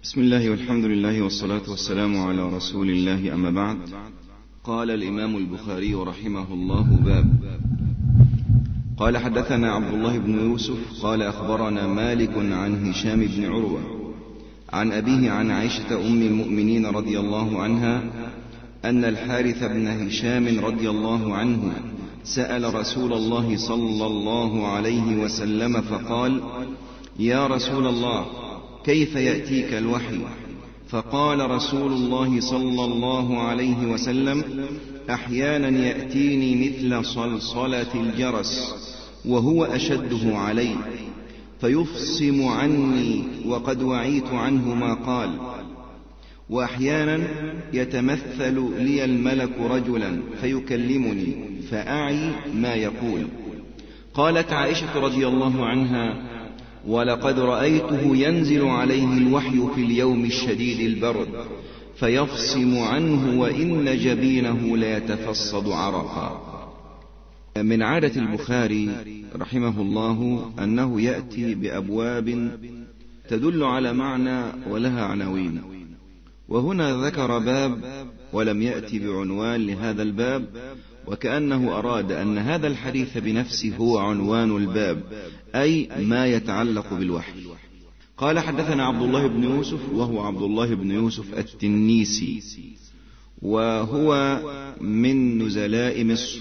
بسم الله والحمد لله والصلاة والسلام على رسول الله، أما بعد. قال الإمام البخاري رحمه الله: باب. قال: حدثنا عبد الله بن يوسف قال أخبرنا مالك عن هشام بن عروة عن أبيه عن عائشة أم المؤمنين رضي الله عنها أن الحارث بن هشام رضي الله عنه سأل رسول الله صلى الله عليه وسلم فقال: يا رسول الله، كيف يأتيك الوحي؟ فقال رسول الله صلى الله عليه وسلم: أحيانا يأتيني مثل صلصلة الجرس وهو أشده علي فيفصم عني وقد وعيت عنه ما قال، وأحيانا يتمثل لي الملك رجلا فيكلمني فأعي ما يقول. قالت عائشة رضي الله عنها: ولقد رأيته ينزل عليه الوحي في اليوم الشديد البرد فيفصم عنه وإن جبينه ليتفصد عرقا. من عادة البخاري رحمه الله أنه يأتي بأبواب تدل على معنى ولها عناوين، وهنا ذكر باب ولم يأتي بعنوان لهذا الباب، وكأنه أراد أن هذا الحديث بنفسه هو عنوان الباب، أي ما يتعلق بالوحي. قال: حدثنا عبد الله بن يوسف، وهو عبد الله بن يوسف التنيسي، وهو من نزلاء مصر،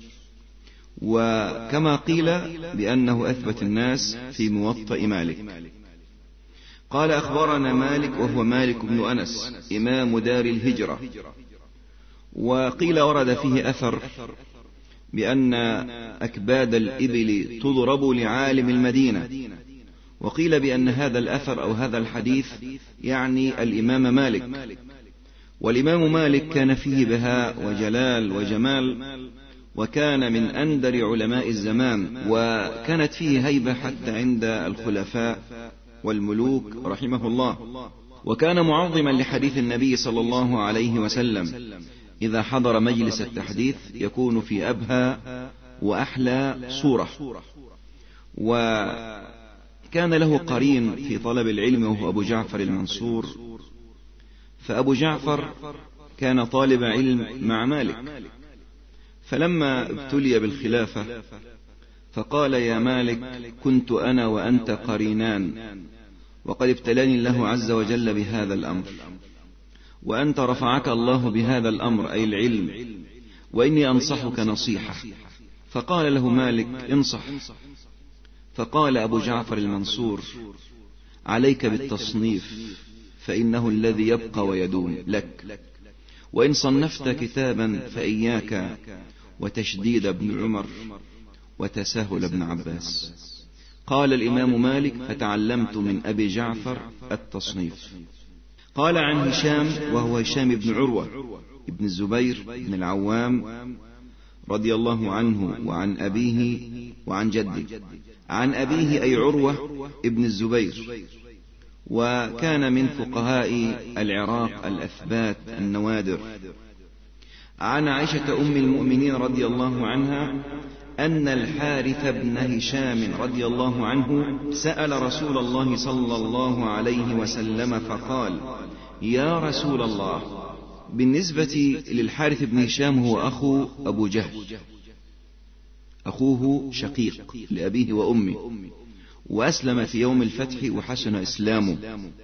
وكما قيل بأنه أثبت الناس في موطأ مالك. قال: أخبرنا مالك، وهو مالك بن أنس إمام دار الهجرة، وقيل ورد فيه أثر بأن أكباد الإبل تضرب لعالم المدينة، وقيل بأن هذا الأثر أو هذا الحديث يعني الإمام مالك، والإمام مالك كان فيه بهاء وجلال وجمال، وكان من أندر علماء الزمان، وكانت فيه هيبة حتى عند الخلفاء والملوك رحمه الله، وكان معظما لحديث النبي صلى الله عليه وسلم. إذا حضر مجلس التحديث يكون في أبهى وأحلى صورة، وكان له قرين في طلب العلم وهو أبو جعفر المنصور، فأبو جعفر كان طالب علم مع مالك، فلما ابتلي بالخلافة فقال: يا مالك، كنت أنا وأنت قرينان، وقد ابتلاني الله عز وجل بهذا الأمر، وأنت رفعك الله بهذا الأمر أي العلم، وإني أنصحك نصيحة. فقال له مالك: انصح. فقال أبو جعفر المنصور: عليك بالتصنيف، فإنه الذي يبقى ويدوم لك، وإن صنفت كتابا فإياك وتشديد ابن عمر وتساهل ابن عباس. قال الإمام مالك: فتعلمت من أبي جعفر التصنيف. قال: عن هشام، وهو هشام بن عروة ابن الزبير بن العوام رضي الله عنه، وعن أبيه وعن جده. عن أبيه أي عروة ابن الزبير، وكان من فقهاء العراق الأثبات النوادر. عن عائشة أم المؤمنين رضي الله عنها أن الحارث بن هشام رضي الله عنه سأل رسول الله صلى الله عليه وسلم فقال: يا رسول الله. بالنسبة للحارث بن هشام هو أخو أبو جهل، أخوه شقيق لأبيه وأمه، وأسلم في يوم الفتح وحسن إسلامه،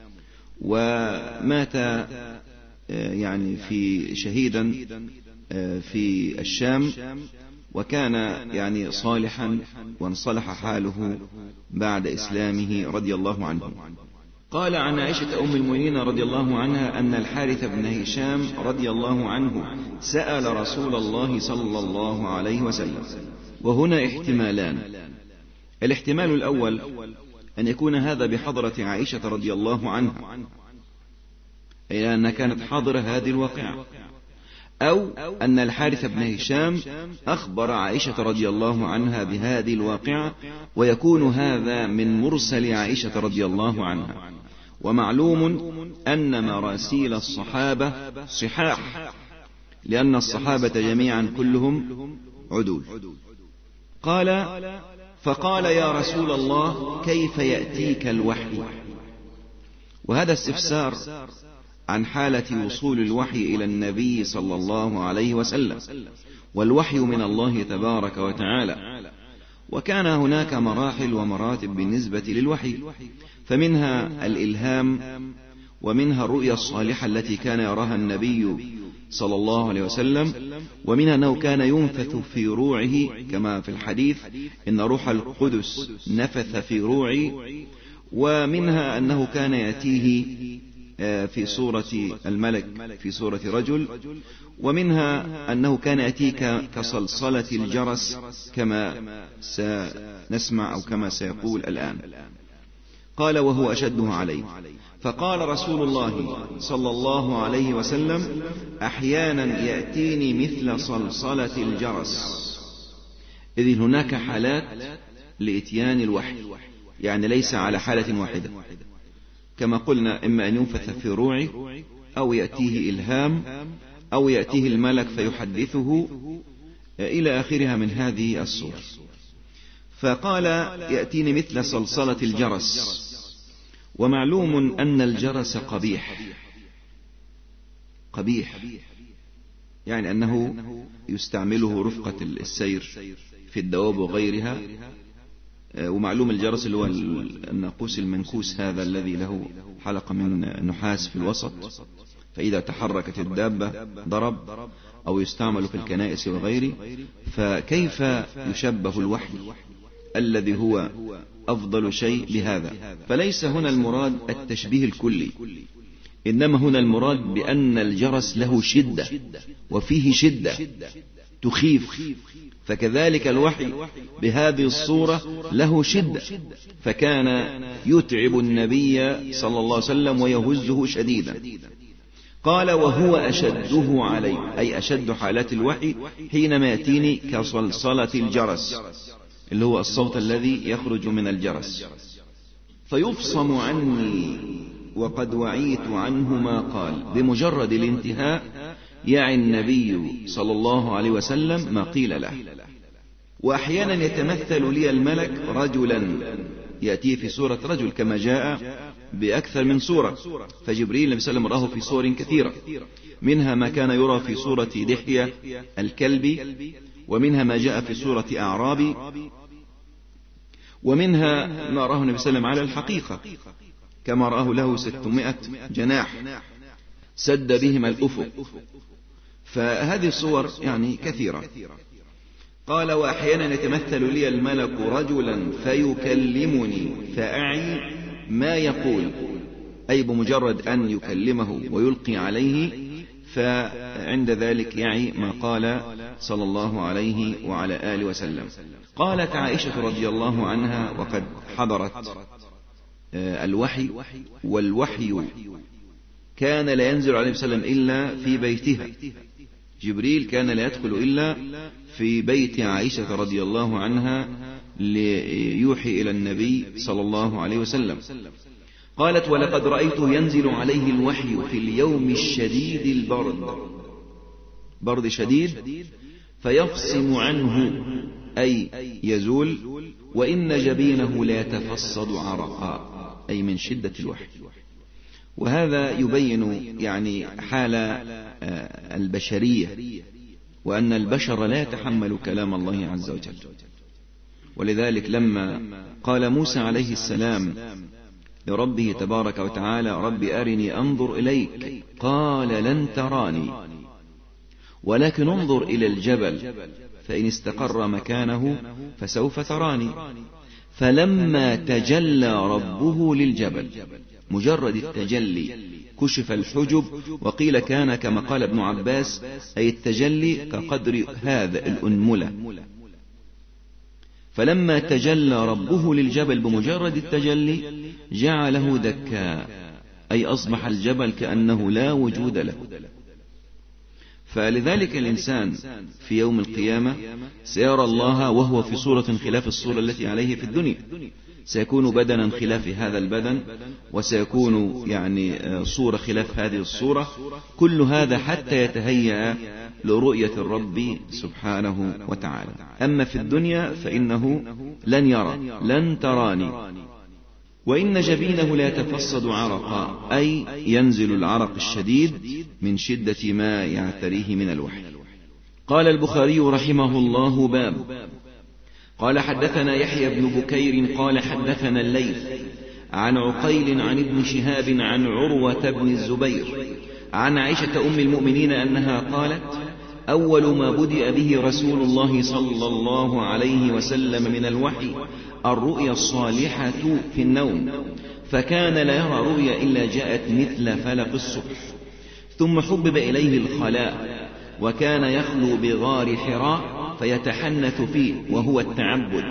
ومات يعني في شهيدا في الشام، وكان يعني صالحا وانصلح حاله بعد إسلامه رضي الله عنه. قال: عن عائشة أم المؤمنين رضي الله عنها أن الحارث بن هشام رضي الله عنه سأل رسول الله صلى الله عليه وسلم. وهنا احتمالان: الاحتمال الأول أن يكون هذا بحضرة عائشة رضي الله عنها، أي أنها كانت حاضرة هذه الواقعة، أو أن الحارث بن هشام أخبر عائشة رضي الله عنها بهذه الواقعة، ويكون هذا من مرسل عائشة رضي الله عنها. ومعلوم أن مراسيل الصحابة صحاح، لأن الصحابة جميعا كلهم عدول. قال: فقال: يا رسول الله، كيف يأتيك الوحي؟ وهذا استفسار عن حالة وصول الوحي إلى النبي صلى الله عليه وسلم، والوحي من الله تبارك وتعالى، وكان هناك مراحل ومراتب بالنسبة للوحي، فمنها الإلهام، ومنها الرؤيا الصالحة التي كان يراها النبي صلى الله عليه وسلم، ومنها أنه كان ينفث في روعه كما في الحديث إن روح القدس نفث في روعي، ومنها أنه كان يأتيه في صورة الملك في صورة رجل، ومنها أنه كان يأتيك كصلصلة الجرس كما سنسمع أو كما سيقول الآن. قال وهو أشده عليه، فقال رسول الله صلى الله عليه وسلم أحيانا يأتيني مثل صلصلة الجرس، إذ هناك حالات لإتيان الوحي، يعني ليس على حالة واحدة، كما قلنا إما أن ينفث في روعه، أو يأتيه إلهام، أو يأتيه الملك فيحدثه، إلى آخرها من هذه الصور. فقال يأتيني مثل صلصلة الجرس، ومعلوم أن الجرس قبيح، يعني أنه يستعمله رفقة السير في الدواب وغيرها، ومعلوم الجرس اللي هو الناقوس المنكوس هذا الذي له حلقة من نحاس في الوسط، فإذا تحركت الدابة ضرب، أو يستعمل في الكنائس وغيره. فكيف يشبه الوحي الذي هو أفضل شيء بهذا؟ فليس هنا المراد التشبيه الكلي، إنما هنا المراد بأن الجرس له شدة، وفيه شدة تخيف، فكذلك الوحي بهذه الصورة له شدة، فكان يتعب النبي صلى الله عليه وسلم ويهزه شديدا. قال وهو أشده علي، أي أشد حالات الوحي حينما يأتيني كصلصلة الجرس، اللي هو الصوت الذي يخرج من الجرس، فيفصم عني وقد وعيت عنه ما قال. بمجرد الانتهاء يعي النبي صلى الله عليه وسلم ما قيل له. وأحيانا يتمثل لي الملك رجلا، يأتي في صورة رجل كما جاء بأكثر من صورة، فجبريل النبي صلى الله عليه وسلم راه في صور كثيرة، منها ما كان يرى في صورة دحية الكلب، ومنها ما جاء في صورة أعرابي، ومنها ما راه النبي صلى الله عليه وسلم على الحقيقة كما راه له 600 جناح سد بهما الأفق. فهذه الصور يعني كثيرة. قال وأحيانا يتمثل لي الملك رجلا فيكلمني فأعي ما يقول، أي بمجرد أن يكلمه ويلقي عليه فعند ذلك يعي ما قال صلى الله عليه وعلى آله وسلم. قالت عائشة رضي الله عنها وقد حضرت الوحي، والوحي كان لا ينزل عليه وسلم إلا في بيتها، جبريل كان لا يدخل إلا في بيت عائشة رضي الله عنها ليوحي إلى النبي صلى الله عليه وسلم. قالت ولقد رأيته ينزل عليه الوحي في اليوم الشديد البرد، برد شديد، فيفصم عنه أي يزول، وإن جبينه لا يتفصد عرقا، أي من شدة الوحي. وهذا يبين يعني حال البشرية، وأن البشر لا يتحمل كلام الله عز وجل. ولذلك لما قال موسى عليه السلام لربه تبارك وتعالى رب أرني أنظر إليك، قال لن تراني ولكن انظر إلى الجبل فإن استقر مكانه فسوف تراني. فلما تجلى ربه للجبل، مجرد التجلي كشف الحجب، وقيل كان كما قال ابن عباس أي التجلي كقدر هذا الأنملة. فلما تجلى ربه للجبل بمجرد التجلي جعله دكا، أي أصبح الجبل كأنه لا وجود له. فلذلك الإنسان في يوم القيامة سيرى الله وهو في صورة خلاف الصورة التي عليه في الدنيا، سيكون بدنا خلاف هذا البدن، وسيكون يعني صورة خلاف هذه الصورة، كل هذا حتى يتهيأ لرؤية الرب سبحانه وتعالى. أما في الدنيا فإنه لن يرى، لن تراني، وإن جبينه لا يتفصد عرقا، أي ينزل العرق الشديد من شدة ما يعتريه من الوحي. قال البخاري رحمه الله: باب. قال حدثنا يحيى بن بكير قال حدثنا الليث عن عقيل عن ابن شهاب عن عروة بن الزبير عن عائشة أم المؤمنين أنها قالت: أول ما بدأ به رسول الله صلى الله عليه وسلم من الوحي الرؤيا الصالحة في النوم، فكان لا يرى رؤيا إلا جاءت مثل فلق الصبح. ثم حبب إليه الخلاء، وكان يخلو بغار حراء فيتحنث فيه، وهو التعبد،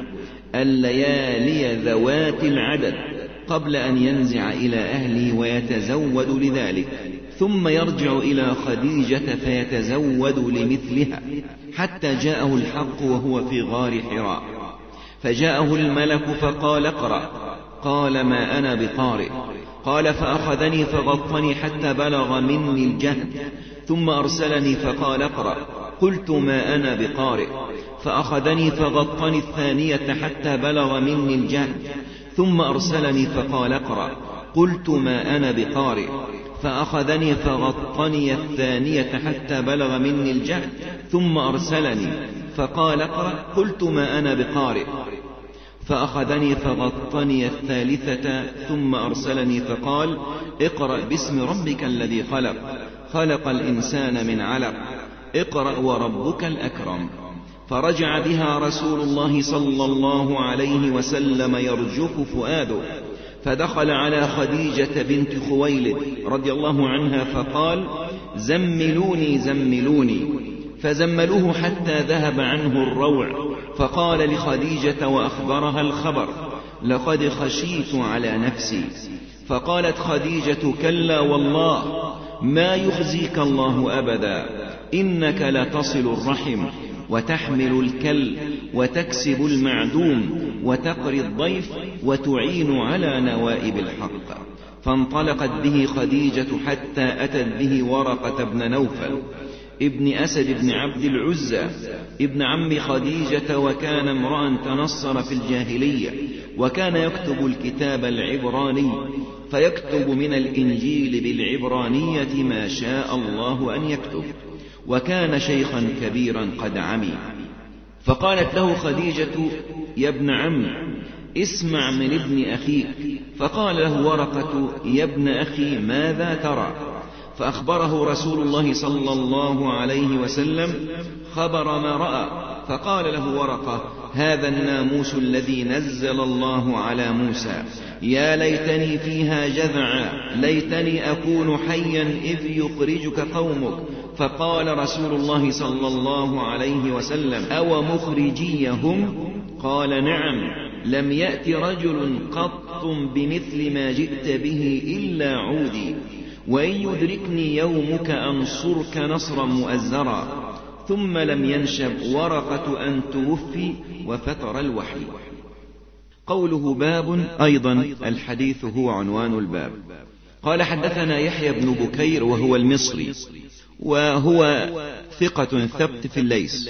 الليالي ذوات العدد قبل أن ينزع إلى أهله ويتزود لذلك، ثم يرجع إلى خديجة فيتزود لمثلها، حتى جاءه الحق وهو في غار حراء، فجاءه الملك فقال: اقرأ. قال: ما أنا بقارئ. قال: فأخذني فغطني حتى بلغ مني الجهد، ثم أرسلني فقال: اقرأ. قلت: ما أنا بقارئ. فأخذني فغطني الثانية حتى بلغ مني الجهد، ثم أرسلني فقال: اقرأ. قلت: ما أنا بقارئ. فأخذني فغطني الثانية حتى بلغ مني الجهد، ثم أرسلني فقال: اقرأ. قلت: ما أنا بقارئ. فأخذني فغطني الثالثة ثم أرسلني فقال: اقرأ باسم ربك الذي خلق، خلق الإنسان من علق، اقرأ وربك الأكرم. فرجع بها رسول الله صلى الله عليه وسلم يرجف فؤاده، فدخل على خديجة بنت خويلد رضي الله عنها فقال: زملوني زملوني. فزملوه حتى ذهب عنه الروع، فقال لخديجة وأخبرها الخبر: لقد خشيت على نفسي. فقالت خديجة: كلا والله، ما يخزيك الله أبدا، إنك لتصل الرحم وتحمل الكل وتكسب المعدوم وتقري الضيف وتعين على نوائب الحق. فانطلقت به خديجة حتى أتت به ورقة بن نوفل ابن أسد بن عبد العزى ابن عم خديجة، وكان امرأ تنصر في الجاهلية، وكان يكتب الكتاب العبراني، فيكتب من الإنجيل بالعبرانية ما شاء الله أن يكتب، وكان شيخا كبيرا قد عمي. فقالت له خديجة: يا ابن عم، اسمع من ابن أخيك. فقال له ورقة: يا ابن أخي، ماذا ترى؟ فأخبره رسول الله صلى الله عليه وسلم خبر ما رأى. فقال له ورقة: هذا الناموس الذي نزل الله على موسى، يا ليتني فيها جذعا، ليتني أكون حيا إذ يخرجك قومك. فقال رسول الله صلى الله عليه وسلم: أو مخرجيهم؟ قال: نعم، لم يأت رجل قط بمثل ما جئت به إلا عودي، وإن يدركني يومك أنصرك نصرا مؤزرا. ثم لم ينشب ورقة أن توفي وفتر الوحي. قوله باب، أيضا الحديث هو عنوان الباب. قال حدثنا يحيى بن بكير وهو المصري، وهو ثقة ثبت في الليث،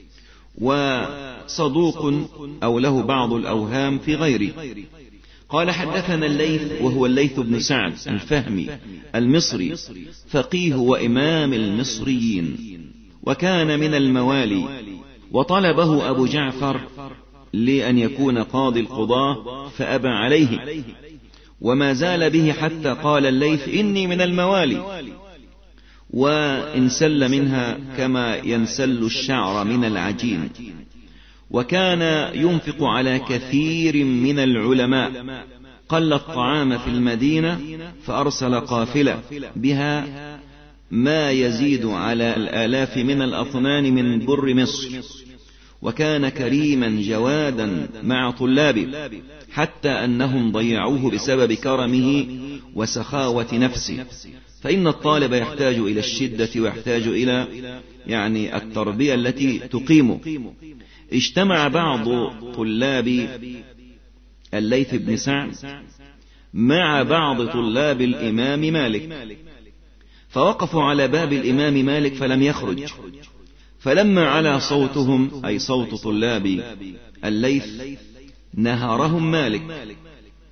وصدوق أو له بعض الأوهام في غيره. قال حدثنا الليث وهو الليث بن سعد الفهمي المصري، فقيه وإمام المصريين، وكان من الموالي، وطلبه أبو جعفر لأن يكون قاضي القضاة فأبى عليه، وما زال به حتى قال الليث: إني من الموالي، وانسل منها كما ينسل الشعر من العجين. وكان ينفق على كثير من العلماء، قل الطعام في المدينة، فأرسل قافلة بها ما يزيد على الآلاف من الأطنان من بر مصر. وكان كريما جوادا مع طلابه، حتى أنهم ضيعوه بسبب كرمه وسخاوة نفسه، فإن الطالب يحتاج إلى الشدة ويحتاج إلى التربية التي تقيمه. اجتمع بعض طلاب الليث بن سعد مع بعض طلاب الإمام مالك، فوقفوا على باب الإمام مالك فلم يخرج، فلما على صوتهم أي صوت طلاب الليث نهرهم مالك،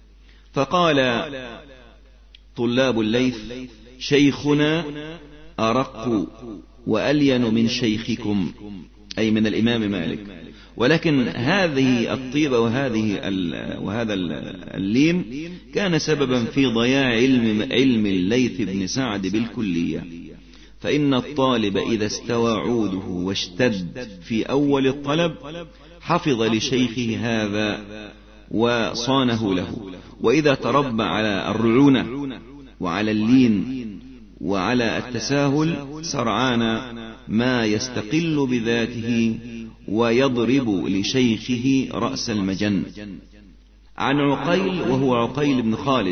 فقال طلاب الليث: شيخنا أرق وألين من شيخكم، أي من الإمام مالك، ولكن هذه الطيبة وهذا اللين كان سببا في ضياع علم الليث بن سعد بالكلية، فإن الطالب إذا استوى عوده واشتد في أول الطلب حفظ لشيخه هذا وصانه له، وإذا تربى على الرعونة وعلى اللين وعلى التساهل سرعان ما يستقل بذاته ويضرب لشيخه رأس المجن. عن عقيل وهو عقيل بن خالد،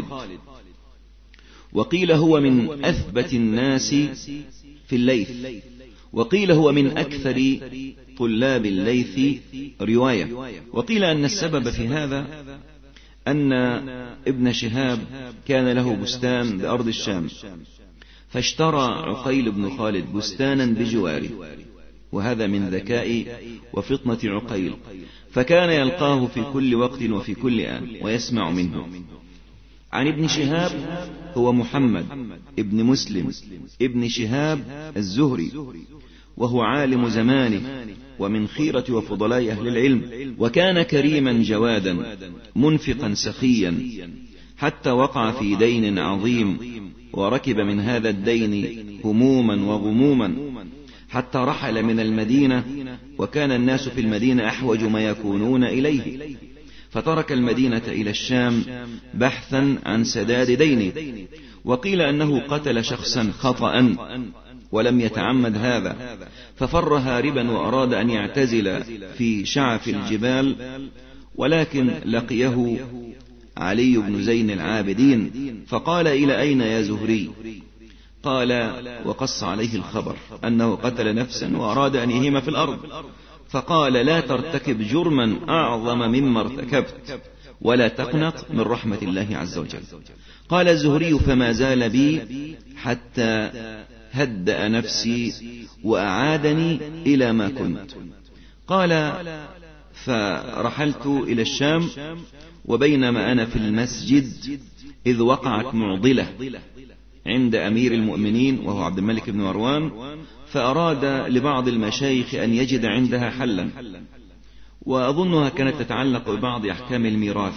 وقيل هو من أثبت الناس في الليث، وقيل هو من أكثر طلاب الليث رواية، وقيل أن السبب في هذا أن ابن شهاب كان له بستان بأرض الشام، فاشترى عقيل بن خالد بستانا بجواره، وهذا من ذكاء وفطنة عقيل، فكان يلقاه في كل وقت وفي كل آن ويسمع منه. عن ابن شهاب هو محمد ابن مسلم ابن شهاب الزهري، وهو عالم زمانه ومن خيرة وفضلاء أهل العلم، وكان كريما جوادا منفقا سخيا، حتى وقع في دين عظيم وركب من هذا الدين هموما وغموما، حتى رحل من المدينة، وكان الناس في المدينة أحوج ما يكونون إليه، فترك المدينة إلى الشام بحثا عن سداد دينه. وقيل أنه قتل شخصا خطأ ولم يتعمد هذا، ففر هاربا وأراد أن يعتزل في شعف الجبال، ولكن لقيه علي بن زين العابدين فقال: إلى أين يا زهري؟ قال، وقص عليه الخبر أنه قتل نفسا وأراد أن يهيم في الأرض، فقال: لا ترتكب جرما أعظم مما ارتكبت، ولا تقنط من رحمة الله عز وجل. قال الزهري: فما زال بي حتى هدأ نفسي وأعادني إلى ما كنت. قال: فرحلت إلى الشام، وبينما أنا في المسجد إذ وقعت معضلة عند أمير المؤمنين وهو عبد الملك بن مروان، فأراد لبعض المشايخ أن يجد عندها حلا، وأظنها كانت تتعلق ببعض أحكام الميراث،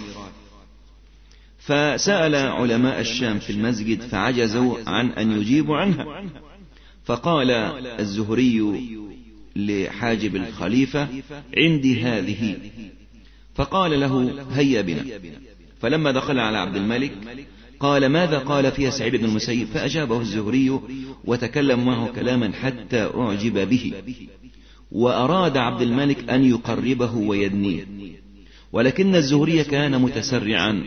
فسأل علماء الشام في المسجد فعجزوا عن أن يجيبوا عنها، فقال الزهري لحاجب الخليفة: عندي هذه. فقال له: هيا بنا. فلما دخل على عبد الملك قال: ماذا قال فيها سعيد بن المسيب؟ فأجابه الزهري وتكلم معه كلاما حتى أعجب به، وأراد عبد الملك أن يقربه ويدنيه، ولكن الزهري كان متسرعا.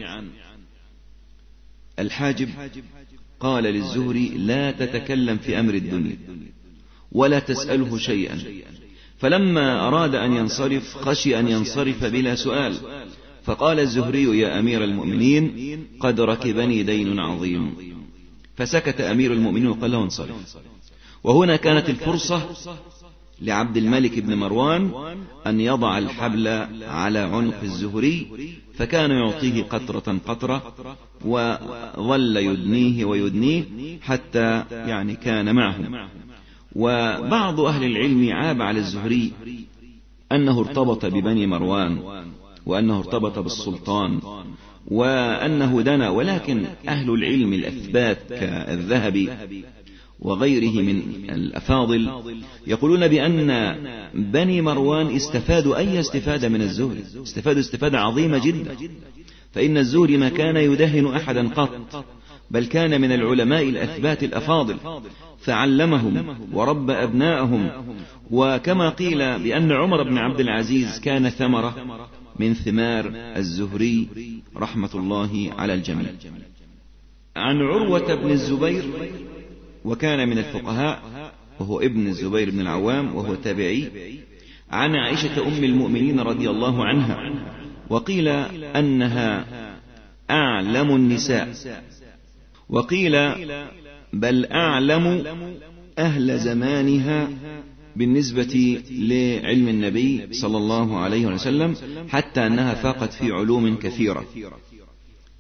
الحاجب قال للزهري: لا تتكلم في أمر الدنيا ولا تسأله شيئا. فلما أراد أن ينصرف خشي أن ينصرف بلا سؤال، فقال الزهري: يا أمير المؤمنين، قد ركبني دين عظيم. فسكت أمير المؤمنين وقال له: انصرف. وهنا كانت الفرصة لعبد الملك بن مروان أن يضع الحبل على عنق الزهري، فكان يعطيه قطرة قطرة، وظل يدنيه ويدنيه حتى كان معه. وبعض أهل العلم عاب على الزهري أنه ارتبط ببني مروان، وأنه ارتبط بالسلطان، وأنه دنا، ولكن أهل العلم الأثبات كالذهبي وغيره من الأفاضل يقولون بأن بني مروان استفادوا أي استفادة من الزهري، استفادوا استفادة عظيمة جدا، فإن الزهري ما كان يدهن أحدا قط، بل كان من العلماء الأثبات الأفاضل، فعلمهم وربى أبناءهم. وكما قيل بأن عمر بن عبد العزيز كان ثمرة من ثمار الزهري رحمة الله على الجميع. عن عروة بن الزبير، وكان من الفقهاء، وهو ابن الزبير بن العوام وهو تابعي، عن عائشة أم المؤمنين رضي الله عنها، وقيل أنها أعلم النساء، وقيل بل أعلم أهل زمانها بالنسبة لعلم النبي صلى الله عليه وسلم، حتى أنها فاقت في علوم كثيرة.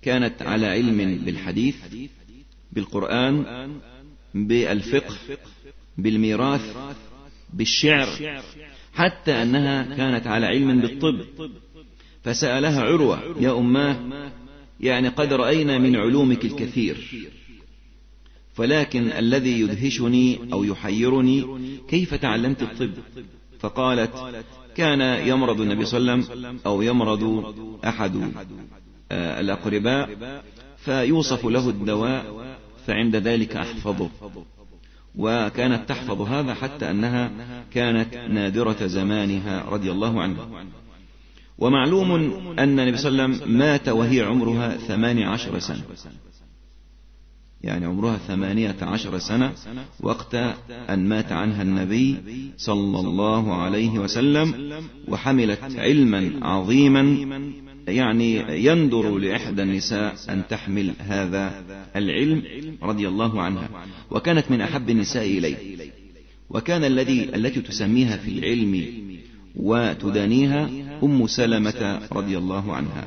كانت على علم بالحديث، بالقرآن، بالفقه، بالميراث، بالشعر، حتى أنها كانت على علم بالطب. فسألها عروة: يا أماه، يعني قد رأينا من علومك الكثير، فلكن الذي يدهشني أو يحيرني كيف تعلمت الطب؟ فقالت: كان يمرض النبي صلى الله عليه وسلم أو يمرض أحد الأقرباء فيوصف له الدواء، فعند ذلك أحفظه. وكانت تحفظ هذا حتى أنها كانت نادرة زمانها رضي الله عنها. ومعلوم أن النبي صلى الله عليه وسلم مات وهي عمرها 18 سنة، يعني عمرها 18 سنة وقت أن مات عنها النبي صلى الله عليه وسلم، وحملت علما عظيما، يعني يندر لإحدى النساء أن تحمل هذا العلم رضي الله عنها، وكانت من أحب النساء إليه. وكان التي تسميها في العلم وتدانيها أم سلمة رضي الله عنها.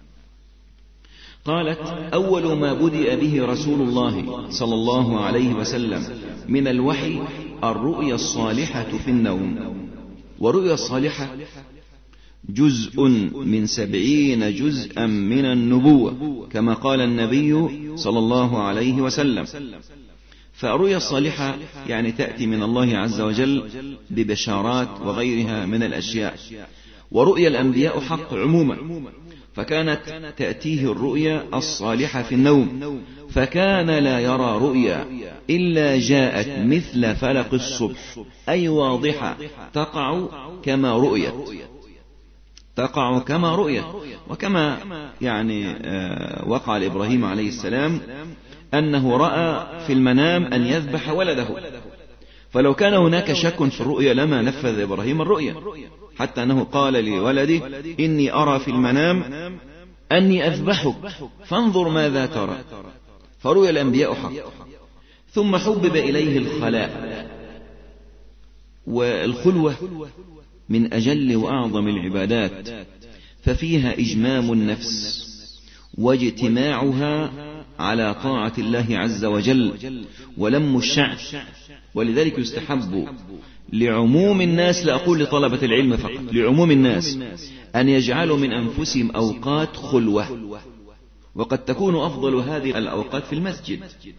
قالت: أول ما بدأ به رسول الله صلى الله عليه وسلم من الوحي الرؤيا الصالحة في النوم. ورؤيا الصالحة جزء من 70 جزءا من النبوة، كما قال النبي صلى الله عليه وسلم. فالرؤيا الصالحة يعني تأتي من الله عز وجل ببشارات وغيرها من الأشياء. ورؤيا الأنبياء حق عموما، فكانت تأتيه الرؤيا الصالحة في النوم، فكان لا يرى رؤيا إلا جاءت مثل فلق الصبح، أي واضحة تقع كما رؤيت، تقع كما رؤيت. وكما يعني وقع لإبراهيم عليه السلام أنه رأى في المنام أن يذبح ولده، فلو كان هناك شك في الرؤيا لما نفذ إبراهيم الرؤيا، حتى أنه قال لولده: إني أرى في المنام أني أذبحك فانظر ماذا ترى. فرؤيا الأنبياء حق. ثم حبب إليه الخلاء، والخلوة من أجل وأعظم العبادات، ففيها إجمام النفس واجتماعها على طاعة الله عز وجل ولم الشعب. ولذلك يستحب لعموم الناس، لا أقول لطلبة العلم فقط، لعموم الناس أن يجعلوا من أنفسهم أوقات خلوة. وقد تكون أفضل هذه الأوقات في المسجد،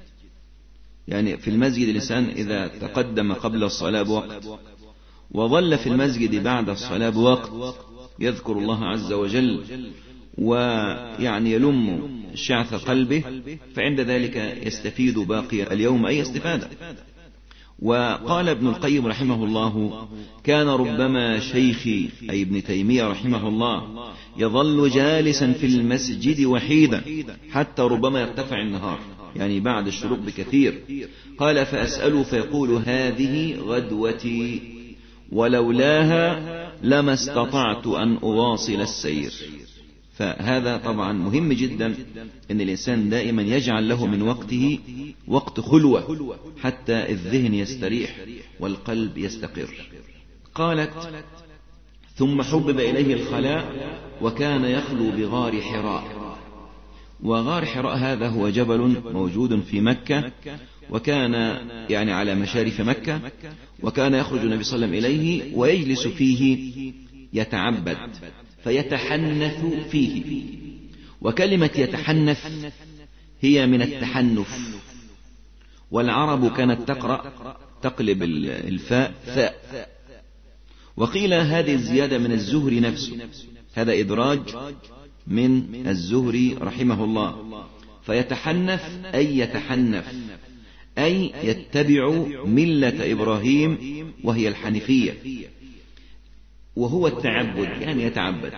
يعني في المسجد الإنسان إذا تقدم قبل الصلاة بوقت وظل في المسجد بعد الصلاة بوقت يذكر الله عز وجل ويعني يلم شعث قلبه، فعند ذلك يستفيد باقي اليوم أي استفادة. وقال ابن القيم رحمه الله: كان ربما شيخي أي ابن تيمية رحمه الله يظل جالسا في المسجد وحيدا حتى ربما يرتفع النهار، يعني بعد الشروق بكثير. قال: فأسأله فيقول: هذه غدوتي ولولاها لما استطعت أن أواصل السير. فهذا طبعا مهم جدا أن الإنسان دائما يجعل له من وقته وقت خلوة حتى الذهن يستريح والقلب يستقر. قالت: ثم حبب إليه الخلاء وكان يخلو بغار حراء. وغار حراء هذا هو جبل موجود في مكة، وكان يعني على مشارف مكة، وكان يخرج النبي صلى الله عليه وسلم إليه ويجلس فيه يتعبد فيتحنث فيه. وكلمة يتحنث هي من التحنف، والعرب كانت تقلب الفاء ثاء. وقيل هذه الزيادة من الزهري نفسه، هذا إدراج من الزهري رحمه الله. فيتحنف أي يتحنف أي يتبع ملة إبراهيم وهي الحنيفية، وهو التعبد، يعني يتعبد.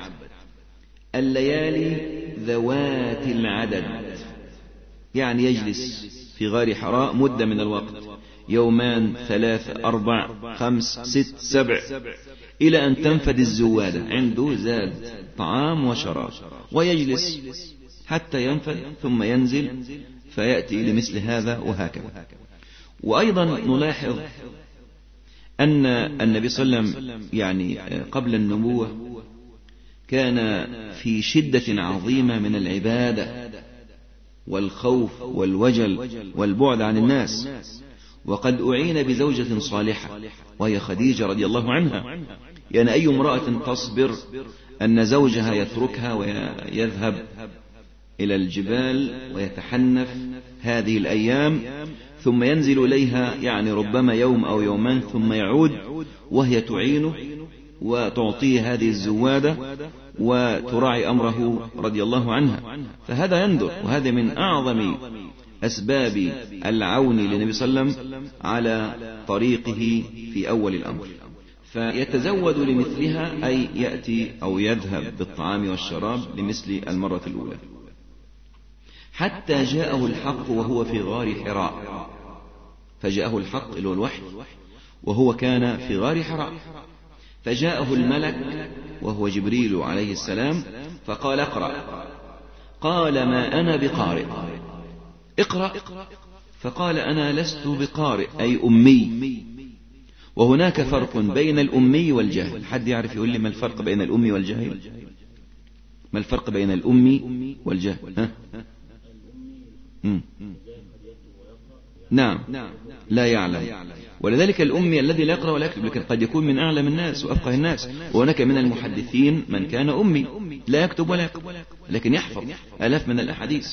الليالي ذوات العدد، يعني يجلس في غار حراء مدة من الوقت، 2 3 4 5 6 7 إلى أن تنفد الزوادة، عنده زاد طعام وشراب، ويجلس حتى ينفد ثم ينزل فيأتي لمثل هذا وهكذا. وأيضا نلاحظ أن النبي صلى الله عليه وسلم يعني قبل النبوة كان في شدة عظيمة من العبادة، والخوف والوجل والبعد عن الناس. وقد أعين بزوجة صالحة وهي خديجة رضي الله عنها. يعني أي امرأة تصبر أن زوجها يتركها ويذهب إلى الجبال ويتحنف هذه الأيام ثم ينزل إليها يعني ربما يوم أو يومان ثم يعود وهي تعينه وتعطيه هذه الزوادة وتراعي أمره رضي الله عنها، فهذا يندر، وهذا من أعظم أسباب العون للنبي صلى الله عليه وسلم على طريقه في أول الأمر. فيتزود لمثلها أي يأتي أو يذهب بالطعام والشراب لمثل المرة الأولى، حتى جاءه الحق وهو في غار حراء. فجاءه الحق اللي هو الوحي وهو كان في غار حراء، فجاءه الملك وهو جبريل عليه السلام فقال اقرأ. قال ما أنا بقارئ. اقرأ. فقال أنا لست بقارئ أي أمي. وهناك فرق بين الأمي والجاهل. حد يعرف يقول لي ما الفرق بين الأمي والجاهل؟ ما الفرق بين الأمي والجاهل؟ نعم لا يعلم. ولذلك الأمي الذي لا يقرأ ولا يكتب، لكن قد يكون من أعلم الناس وأفقه الناس. وهناك من المحدثين من كان أمي لا يكتب ولا يقرأ لكن يحفظ آلاف من الأحاديث.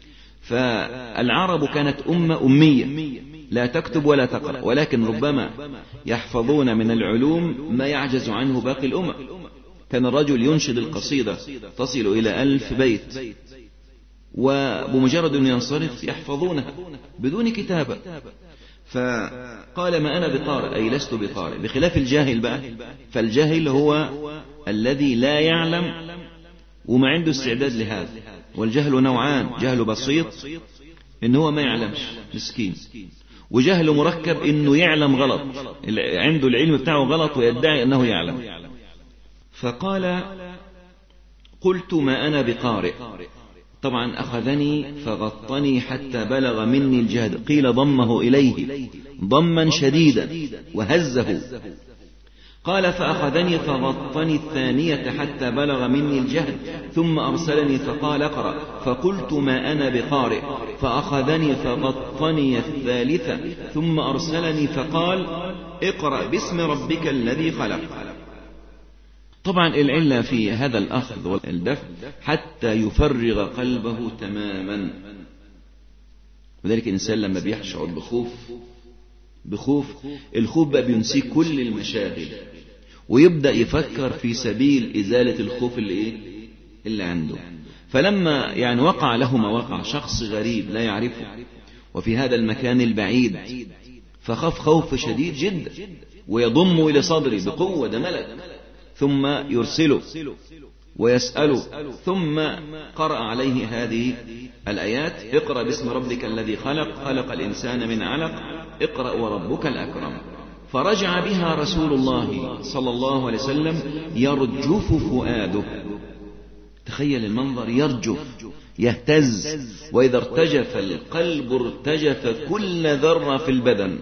فالعرب كانت أمية لا تكتب ولا تقرأ، ولكن ربما يحفظون من العلوم ما يعجز عنه باقي الأمم. كان الرجل ينشد القصيدة تصل إلى 1000 بيت، وبمجرد أن ينصرف يحفظونها بدون كتابة. فقال ما أنا بقارئ أي لست بقارئ، بخلاف الجاهل بقى. فالجاهل هو الذي لا يعلم وما عنده استعداد لهذا. والجهل نوعان: جهل بسيط إنه هو ما يعلمش مسكين، وجهل مركب إنه يعلم غلط، عنده العلم بتاعه غلط ويدعي أنه يعلم. فقال قلت ما أنا بقارئ. طبعا أخذني فغطني حتى بلغ مني الجهد، قيل ضمه إليه ضما شديدا وهزه. قال فأخذني فغطني الثانية حتى بلغ مني الجهد ثم أرسلني فقال اقرأ. فقلت ما أنا بقارئ. فأخذني فغطني الثالثة ثم أرسلني فقال اقرأ باسم ربك الذي خلق. طبعا العلة في هذا الأخذ والدفع حتى يفرغ قلبه تماما. وذلك الإنسان لما بيشعر بخوف الخوف بقى بينسيه كل المشاغل ويبدأ يفكر في سبيل إزالة الخوف اللي عنده. فلما يعني وقع له ما وقع، شخص غريب لا يعرفه وفي هذا المكان البعيد، فخاف خوف شديد جدا ويضمه إلى صدره بقوة، ده ملك، ثم يرسله ويسأله، ثم قرأ عليه هذه الآيات: اقرأ باسم ربك الذي خلق، خلق الإنسان من علق، اقرأ وربك الأكرم. فرجع بها رسول الله صلى الله عليه وسلم يرجف فؤاده. تخيل المنظر، يرجف يهتز، وإذا ارتجف القلب ارتجف كل ذرة في البدن.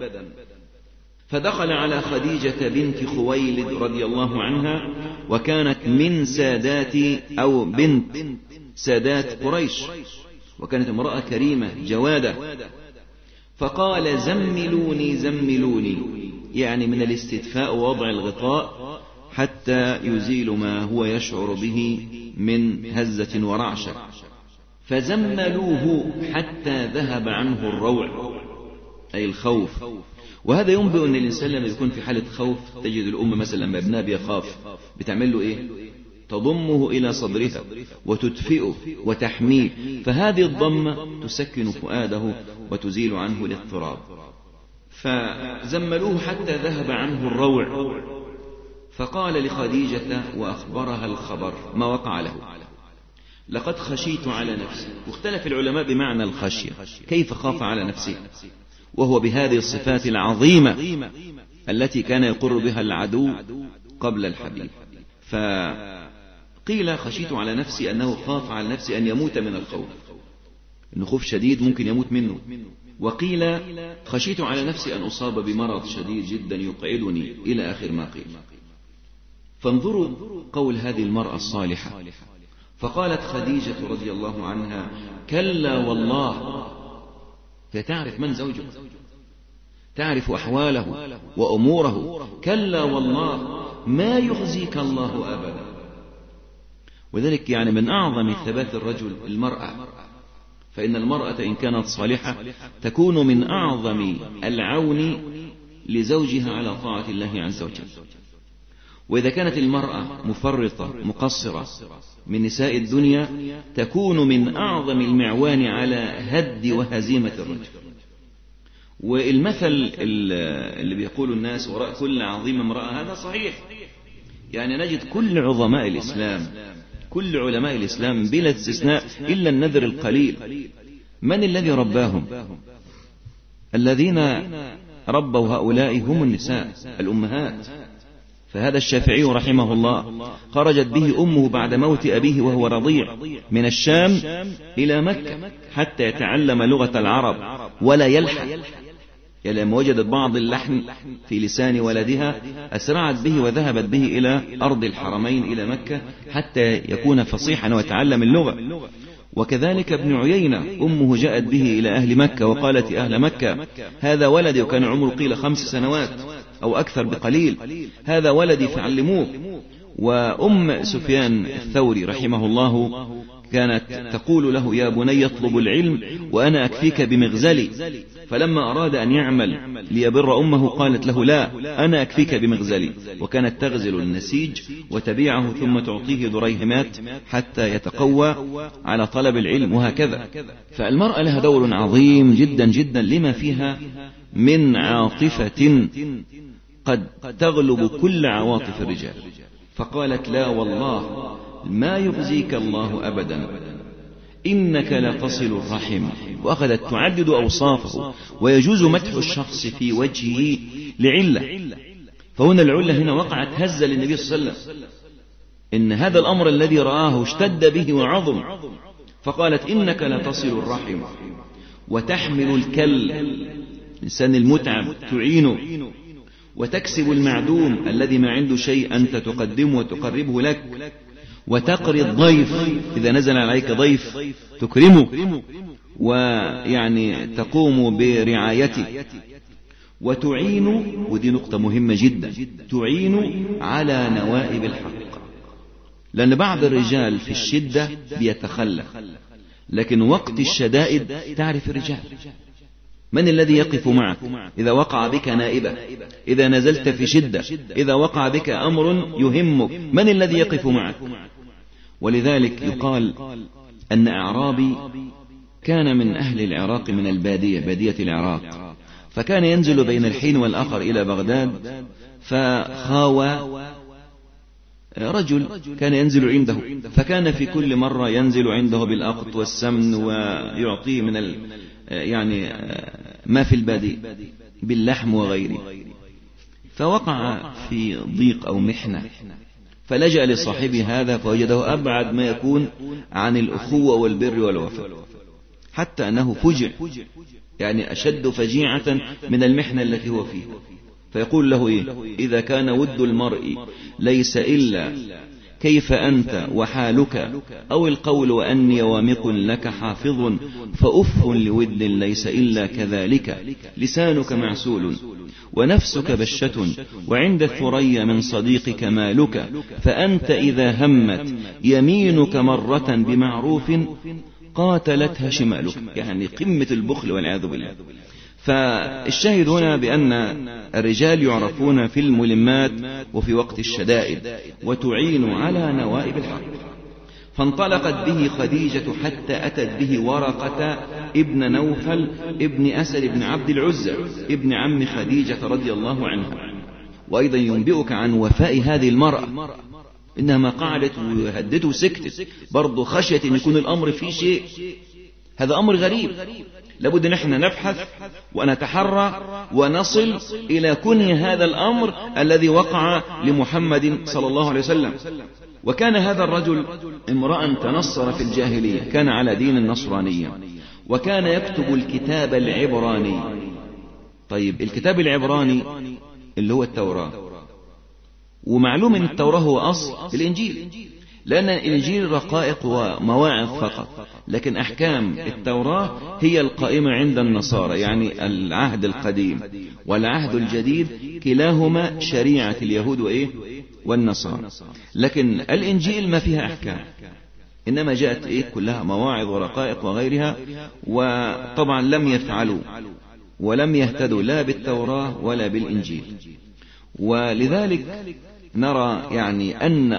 فدخل على خديجة بنت خويلد رضي الله عنها، وكانت من سادات أو بنت سادات قريش، وكانت امرأة كريمة جوادة. فقال زملوني زملوني، يعني من الاستدفاء ووضع الغطاء حتى يزيل ما هو يشعر به من هزة ورعشة. فزملوه حتى ذهب عنه الروع أي الخوف. وهذا ينبئ أن الإنسان لما يكون في حالة خوف، تجد الأم مثلا لما ابنها بيخاف بتعمل له إيه؟ تضمه إلى صدرها وتدفئه وتحميه. فهذه الضمة تسكن فؤاده وتزيل عنه الاضطراب. فزملوه حتى ذهب عنه الروع. فقال لخديجة وأخبرها الخبر ما وقع له: لقد خشيت على نفسي. واختلف العلماء بمعنى الخشية، كيف خاف على نفسه وهو بهذه الصفات العظيمة التي كان يقر بها العدو قبل الحبيب. فقيل خشيت على نفسي أنه خاف على نفسي أن يموت من الخوف، إنه خوف شديد ممكن يموت منه. وقيل خشيت على نفسي أن أصاب بمرض شديد جدا يقعدني، إلى آخر ما قيل. فانظروا قول هذه المرأة الصالحة، فقالت خديجة رضي الله عنها: كلا والله. هي تعرف من زوجها، تعرف أحواله وأموره. كلا والله ما يخزيك الله أبدا. وذلك يعني من أعظم ثبات الرجل المرأة، فإن المرأة إن كانت صالحة تكون من أعظم العون لزوجها على طاعة الله عز وجل. وإذا كانت المرأة مفرطة مقصرة من نساء الدنيا تكون من أعظم المعوان على هد وهزيمة الرجل. والمثل اللي بيقول الناس وراء كل عظيم امرأة هذا صحيح. يعني نجد كل عظماء الإسلام، كل علماء الإسلام بلا استثناء إلا النذر القليل، من الذي رباهم؟ الذين ربوا هؤلاء هم النساء الأمهات. فهذا الشافعي رحمه الله خرجت به أمه بعد موت أبيه وهو رضيع من الشام إلى مكة حتى يتعلم لغة العرب ولا يلحن. يعني لما وجدت بعض اللحن في لسان ولدها أسرعت به وذهبت به إلى أرض الحرمين إلى مكة حتى يكون فصيحا ويتعلم اللغة. وكذلك ابن عيينة أمه جاءت به إلى أهل مكة وقالت: يا أهل مكة هذا ولدي، وكان عمره قيل 5 سنوات أو أكثر بقليل، هذا ولدي فعلموه. وأم سفيان الثوري رحمه الله كانت تقول له: يا بني اطلب العلم وأنا أكفيك بمغزلي. فلما أراد أن يعمل ليبر أمه قالت له: لا، أنا أكفيك بمغزلي. وكانت تغزل النسيج وتبيعه ثم تعطيه دريهمات حتى يتقوى على طلب العلم، وهكذا. فالمرأة لها دور عظيم جدا جدا لما فيها من عاطفة قد تغلب كل عواطف الرجال. فقالت: لا والله ما يخزيك الله أبدا، إنك لتصل الرحم. وأخذت تعدد أوصافه، ويجوز مدح الشخص في وجهه لعلة. فهنا العلة هنا وقعت هزة للنبي صلى الله عليه وسلم، إن هذا الأمر الذي رآه اشتد به وعظم. فقالت: إنك لتصل الرحم وتحمل الكل، الإنسان المتعب تعينه، وتكسب المعدوم الذي ما عنده شيء أنت تقدمه وتقربه لك، وتقري الضيف إذا نزل عليك ضيف تكرمه، ويعني تقوم برعايته، وتعين، ودي نقطة مهمة جدا، تعين على نوائب الحق. لأن بعض الرجال في الشدة بيتخلى، لكن وقت الشدائد تعرف الرجال من الذي يقف معك إذا وقع بك نائبة، إذا نزلت في شدة، إذا وقع بك أمر يهمك، من الذي يقف معك؟ ولذلك يقال أن أعرابي كان من أهل العراق من البادية، بادية العراق، فكان ينزل بين الحين والآخر إلى بغداد، فخاوى رجل كان ينزل عنده، فكان في كل مرة ينزل عنده بالأقط والسمن ويعطيه من يعني ما في البادية باللحم وغيره. فوقع في ضيق أو محنة، فلجأ لصاحبه هذا فوجده أبعد ما يكون عن الأخوة والبر والوفاء، حتى أنه فجع، يعني أشد فجيعة من المحنة التي هو فيها. فيقول له: إيه؟ إذا كان ود المرء ليس إلا كيف أنت وحالك، أو القول وأني وامق لك حافظ، فأف لود ليس إلا كذلك، لسانك معسول ونفسك بشة، وعند الثريا من صديقك مالك، فأنت إذا همت يمينك مرة بمعروف قاتلتها شمالك. يعني قمة البخل والعياذ بالله. فالشاهد هنا بأن الرجال يعرفون في الملمات وفي وقت الشدائد، وتعين على نوائب الحق. فانطلقت به خديجة حتى أتت به ورقة ابن نوفل ابن أسد ابن عبد العزى ابن عم خديجة رضي الله عنها. وأيضا ينبئك عن وفاء هذه المرأة، إنها قعدت وهدته وسكتت، برضو خشية أن يكون الأمر فيه شيء. هذا أمر غريب، لابد نحن نبحث ونتحرى ونصل إلى كنه هذا الأمر الذي وقع لمحمد صلى الله عليه وسلم. وكان هذا الرجل امرأ تنصر في الجاهلية، كان على دين النصرانية، وكان يكتب الكتاب العبراني. طيب الكتاب العبراني اللي هو التوراة، ومعلوم أن التوراة هو أصل الإنجيل، لأن الإنجيل رقائق ومواعظ فقط، لكن أحكام التوراة هي القائمة عند النصارى، يعني العهد القديم والعهد الجديد كلاهما شريعة اليهود والنصارى. لكن الإنجيل ما فيها أحكام، إنما جاءت كلها مواعظ ورقائق وغيرها، وطبعا لم يفعلوا ولم يهتدوا لا بالتوراة ولا بالإنجيل. ولذلك نرى يعني أن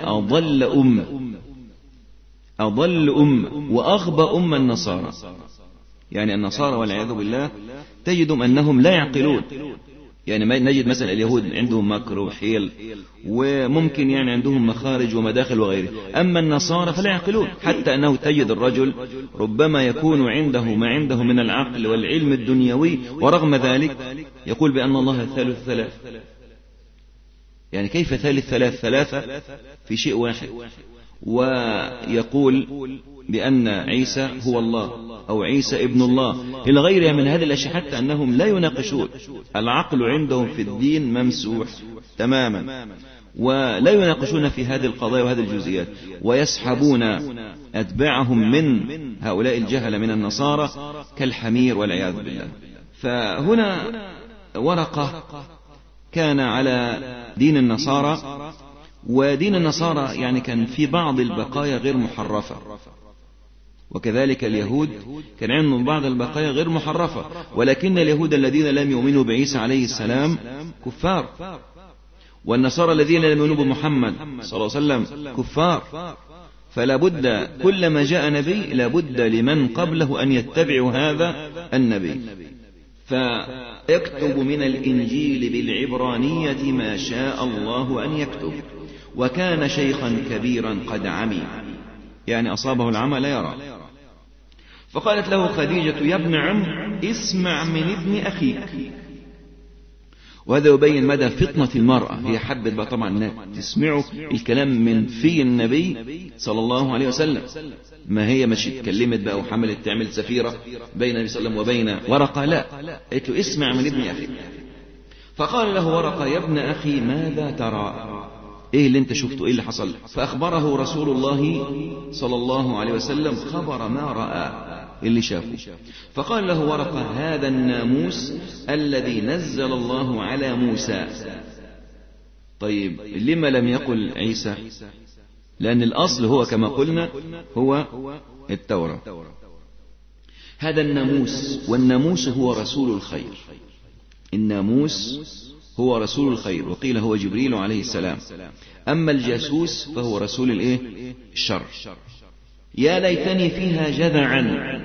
أضل وأغبى النصارى، يعني النصارى والعياذ بالله تجدهم أنهم لا يعقلون. يعني ما نجد مثلا اليهود عندهم مكر وحيل، وممكن يعني عندهم مخارج ومداخل وغيره، أما النصارى فلا يعقلون، حتى أنه تجد الرجل ربما يكون عنده ما عنده من العقل والعلم الدنيوي، ورغم ذلك يقول بأن الله ثالث ثلاث. يعني كيف ثالث ثلاثة في شيء واحد؟ ويقول بأن عيسى هو الله أو عيسى ابن الله إلى غيرها من هذه الأشياء، حتى أنهم لا يناقشون. العقل عندهم في الدين ممسوح تماما، ولا يناقشون في هذه القضايا وهذه الجزئيات، ويسحبون أتباعهم من هؤلاء الجهل من النصارى كالحمير والعياذ بالله. فهنا ورقة كان على دين النصارى، ودين النصارى يعني كان في بعض البقايا غير محرفة، وكذلك اليهود كان عندهم بعض البقايا غير محرفة، ولكن اليهود الذين لم يؤمنوا بعيسى عليه السلام كفار، والنصارى الذين لم يؤمنوا بمحمد صلى الله عليه وسلم كفار. فلا بد كلما جاء نبي لا بد لمن قبله أن يتبعوا هذا النبي. فيكتب من الإنجيل بالعبرانية ما شاء الله أن يكتب، وكان شيخا كبيرا قد عمي، يعني أصابه العمى لا يرى. فقالت له خديجة يا ابن عم اسمع من ابن أخيك. وهذا يبين مدى فطنة المرأة، هي حبت بقى طبعا أنها تسمعوا الكلام من في النبي صلى الله عليه وسلم، ما هي مش اتكلمت بقى وحملت تعمل سفيرة بين النبي صلى الله عليه وسلم وبين ورقة، لا، قالت له اسمع من ابن أخيك. فقال له ورقة يا ابن أخي ماذا ترى؟ ايه اللي انت شفته، ايه اللي حصل؟ فأخبره رسول الله صلى الله عليه وسلم خبر ما رأى اللي شافه. فقال له ورقة هذا الناموس الذي نزل الله على موسى. طيب لما لم يقل عيسى؟ لأن الأصل هو كما قلنا هو التوراة. هذا الناموس، والناموس هو رسول الخير، الناموس هو رسول الخير، وقيل هو جبريل عليه السلام. أما الجاسوس فهو رسول الشر. يا ليتني فيها جذعا.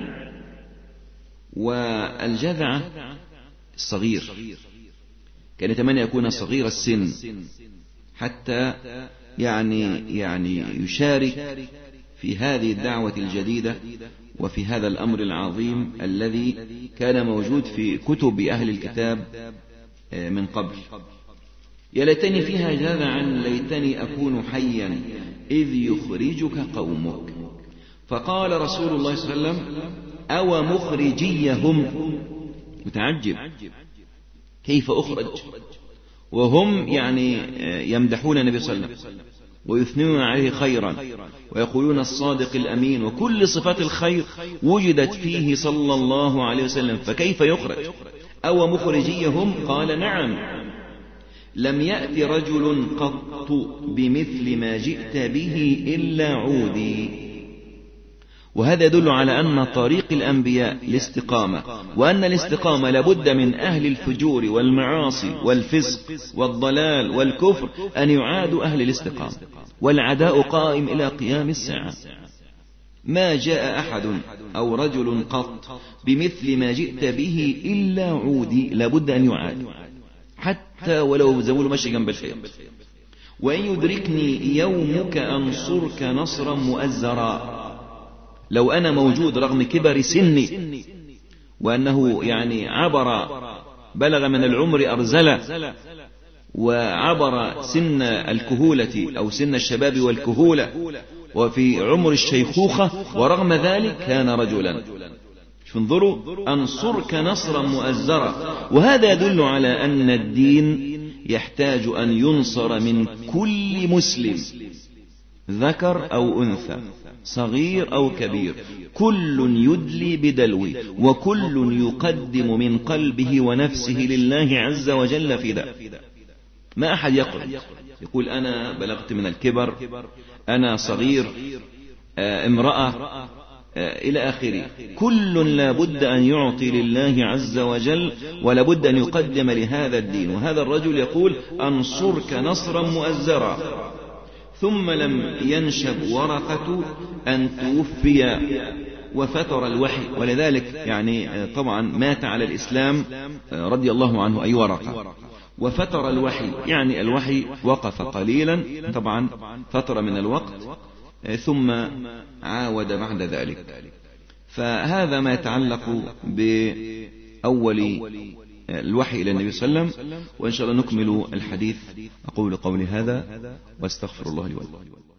والجذع الصغير كان يتمنى يكون صغير السن حتى يعني يشارك في هذه الدعوة الجديدة وفي هذا الأمر العظيم الذي كان موجود في كتب أهل الكتاب من قبل. يا ليتني فيها جذعا ليتني أكون حيا إذ يخرجك قومك. فقال رسول الله صلى الله عليه وسلم أو مخرجيهم. متعجب كيف أخرج وهم يعني يمدحون النبي صلى الله عليه وسلم ويثنون عليه خيرا ويقولون الصادق الأمين، وكل صفات الخير وجدت فيه صلى الله عليه وسلم، فكيف يخرج؟ أو مخرجيهم؟ قال نعم، لم يأت رجل قط بمثل ما جئت به إلا عودي. وهذا يدل على أن طريق الأنبياء الاستقامة، وأن الاستقامة لابد من أهل الفجور والمعاصي والفسق والضلال والكفر أن يعادوا أهل الاستقامة، والعداء قائم إلى قيام الساعة. ما جاء أحد أو رجل قط بمثل ما جئت به إلا عودي، لابد أن يعاد حتى ولو زمول مشي جنب الخير. وإن يدركني يومك أنصرك نصرا مؤزرا. لو أنا موجود رغم كبر سني وأنه يعني بلغ من العمر أرزلة وعبر سن الكهولة أو سن الشباب والكهولة وفي عمر الشيخوخة، ورغم ذلك كان رجلا. انظروا أنصرك نصرا مؤزرا. وهذا يدل على أن الدين يحتاج أن ينصر من كل مسلم، ذكر أو أنثى، صغير أو كبير، كل يدلي بدلوي، وكل يقدم من قلبه ونفسه لله عز وجل في ذا. ما أحد يقول أنا بلغت من الكبر، أنا صغير، امرأة، إلى آخره. كل لا بد أن يعطي لله عز وجل، ولا بد أن يقدم لهذا الدين. وهذا الرجل يقول أنصرك نصرا مؤزرا. ثم لم ينشب ورقة أن توفي وفتر الوحي، ولذلك يعني طبعا مات على الإسلام رضي الله عنه أي ورقة، وفتر الوحي يعني الوحي وقف قليلا طبعا فترة من الوقت، ثم عاود بعد ذلك. فهذا ما يتعلق بأول الوحي إلى النبي صلى الله عليه وسلم، وإن شاء الله نكمل الحديث. أقول قولي هذا واستغفر الله لي ولكم.